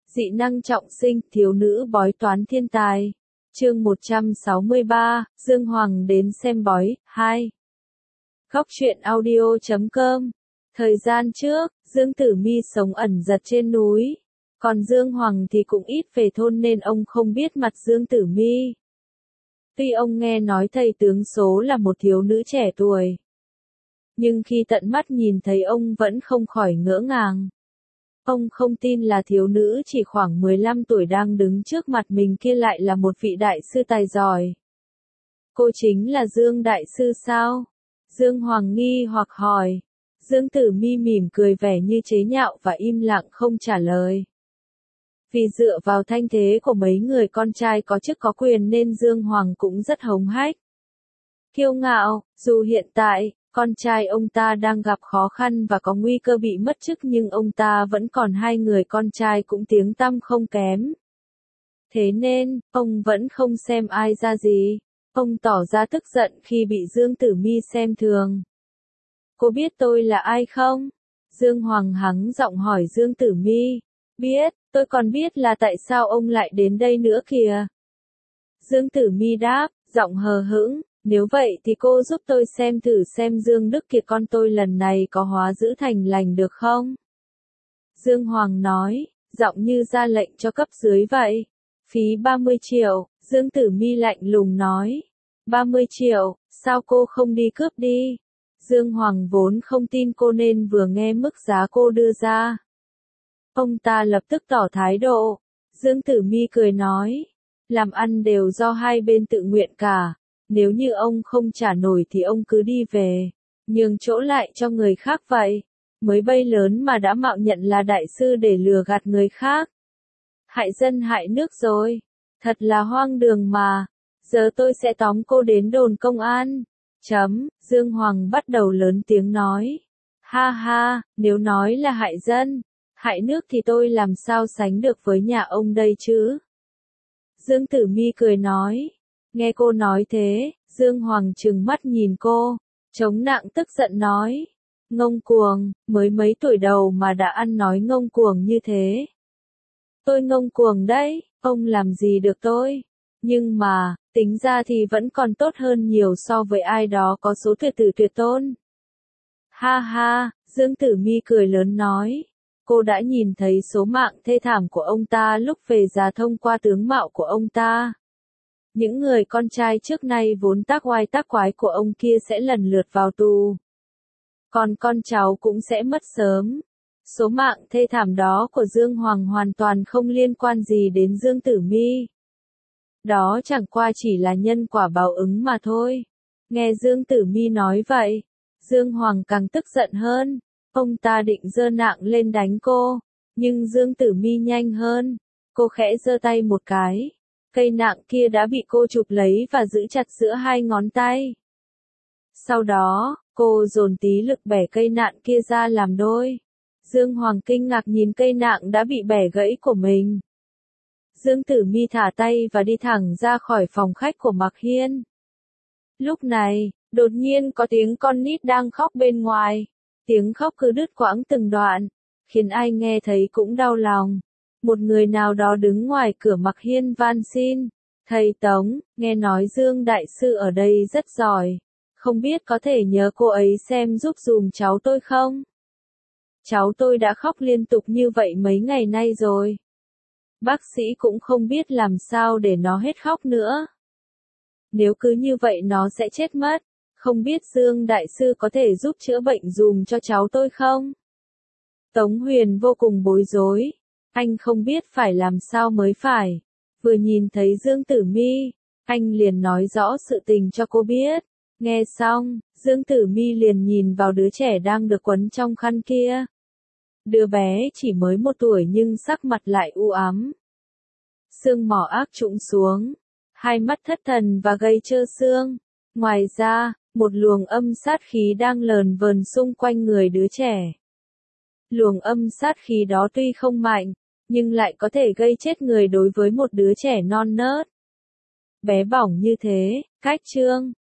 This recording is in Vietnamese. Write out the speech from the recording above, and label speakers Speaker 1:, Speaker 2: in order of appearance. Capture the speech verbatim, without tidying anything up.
Speaker 1: Dị năng trọng sinh, thiếu nữ bói toán thiên tài. Chương một trăm sáu mươi ba, Dương Hoàng đến xem bói, hai. Góc truyện audio chấm com. Thời gian trước, Dương Tử Mi sống ẩn giật trên núi. Còn Dương Hoàng thì cũng ít về thôn nên ông không biết mặt Dương Tử Mi. Tuy ông nghe nói thầy tướng số là một thiếu nữ trẻ tuổi, nhưng khi tận mắt nhìn thấy ông vẫn không khỏi ngỡ ngàng. Ông không tin là thiếu nữ chỉ khoảng mười lăm tuổi đang đứng trước mặt mình kia lại là một vị đại sư tài giỏi. Cô chính là Dương Đại Sư sao? Dương Hoàng nghi hoặc hỏi. Dương Tử Mi mỉm cười vẻ như chế nhạo và im lặng không trả lời. Vì dựa vào thanh thế của mấy người con trai có chức có quyền nên Dương Hoàng cũng rất hống hách. Kiêu ngạo, dù hiện tại, con trai ông ta đang gặp khó khăn và có nguy cơ bị mất chức nhưng ông ta vẫn còn hai người con trai cũng tiếng tăm không kém. Thế nên, ông vẫn không xem ai ra gì. Ông tỏ ra tức giận khi bị Dương Tử Mi xem thường. Cô biết tôi là ai không? Dương Hoàng hắng giọng hỏi Dương Tử Mi. Biết, tôi còn biết là tại sao ông lại đến đây nữa kìa. Dương Tử Mi đáp, giọng hờ hững. Nếu vậy thì cô giúp tôi xem thử xem Dương Đức Kiệt con tôi lần này có hóa dữ thành lành được không? Dương Hoàng nói, giọng như ra lệnh cho cấp dưới vậy. Phí ba mươi triệu, Dương Tử Mi lạnh lùng nói. ba mươi triệu, sao cô không đi cướp đi? Dương Hoàng vốn không tin cô nên vừa nghe mức giá cô đưa ra. Ông ta lập tức tỏ thái độ. Dương Tử Mi cười nói, làm ăn đều do hai bên tự nguyện cả. Nếu như ông không trả nổi thì ông cứ đi về, nhường chỗ lại cho người khác vậy. Mới bay lớn mà đã mạo nhận là đại sư để lừa gạt người khác. Hại dân hại nước rồi. Thật là hoang đường mà. Giờ tôi sẽ tóm cô đến đồn công an. Chấm, Dương Hoàng bắt đầu lớn tiếng nói. Ha ha, nếu nói là hại dân, hại nước thì tôi làm sao sánh được với nhà ông đây chứ? Dương Tử Mi cười nói. Nghe cô nói thế, Dương Hoàng trừng mắt nhìn cô, chống nặng tức giận nói. Ngông cuồng, mới mấy tuổi đầu mà đã ăn nói ngông cuồng như thế. Tôi ngông cuồng đấy, ông làm gì được tôi. Nhưng mà, tính ra thì vẫn còn tốt hơn nhiều so với ai đó có số tuyệt tử tuyệt tôn. Ha ha, Dương Tử Mi cười lớn nói. Cô đã nhìn thấy số mạng thê thảm của ông ta lúc về già thông qua tướng mạo của ông ta. Những người con trai trước nay vốn tác oai tác quái của ông kia sẽ lần lượt vào tù. Còn con cháu cũng sẽ mất sớm. Số mạng thê thảm đó của Dương Hoàng hoàn toàn không liên quan gì đến Dương Tử Mi. Đó chẳng qua chỉ là nhân quả báo ứng mà thôi. Nghe Dương Tử Mi nói vậy, Dương Hoàng càng tức giận hơn. Ông ta định giơ nạng lên đánh cô, nhưng Dương Tử Mi nhanh hơn. Cô khẽ giơ tay một cái. Cây nạng kia đã bị cô chụp lấy và giữ chặt giữa hai ngón tay. Sau đó, cô dồn tí lực bẻ cây nạng kia ra làm đôi. Dương Hoàng kinh ngạc nhìn cây nạng đã bị bẻ gãy của mình. Dương Tử Mi thả tay và đi thẳng ra khỏi phòng khách của Mạc Hiên. Lúc này, đột nhiên có tiếng con nít đang khóc bên ngoài. Tiếng khóc cứ đứt quãng từng đoạn, khiến ai nghe thấy cũng đau lòng. Một người nào đó đứng ngoài cửa Mạc Hiên van xin. Thầy Tống, nghe nói Dương Đại Sư ở đây rất giỏi. Không biết có thể nhớ cô ấy xem giúp dùm cháu tôi không? Cháu tôi đã khóc liên tục như vậy mấy ngày nay rồi. Bác sĩ cũng không biết làm sao để nó hết khóc nữa. Nếu cứ như vậy nó sẽ chết mất. Không biết Dương Đại Sư có thể giúp chữa bệnh dùm cho cháu tôi không? Tống Huyền vô cùng bối rối. Anh không biết phải làm sao mới phải. Vừa nhìn thấy Dương Tử Mi, anh liền nói rõ sự tình cho cô biết. Nghe xong, Dương Tử Mi liền nhìn vào đứa trẻ đang được quấn trong khăn kia. Đứa bé chỉ mới một tuổi nhưng sắc mặt lại u ám. Xương mỏ ác trũng xuống, hai mắt thất thần và gây trơ xương. Ngoài ra, một luồng âm sát khí đang lờn vờn xung quanh người đứa trẻ. Luồng âm sát khí đó tuy không mạnh, nhưng lại có thể gây chết người đối với một đứa trẻ non nớt. Bé bỏng như thế, cách chương,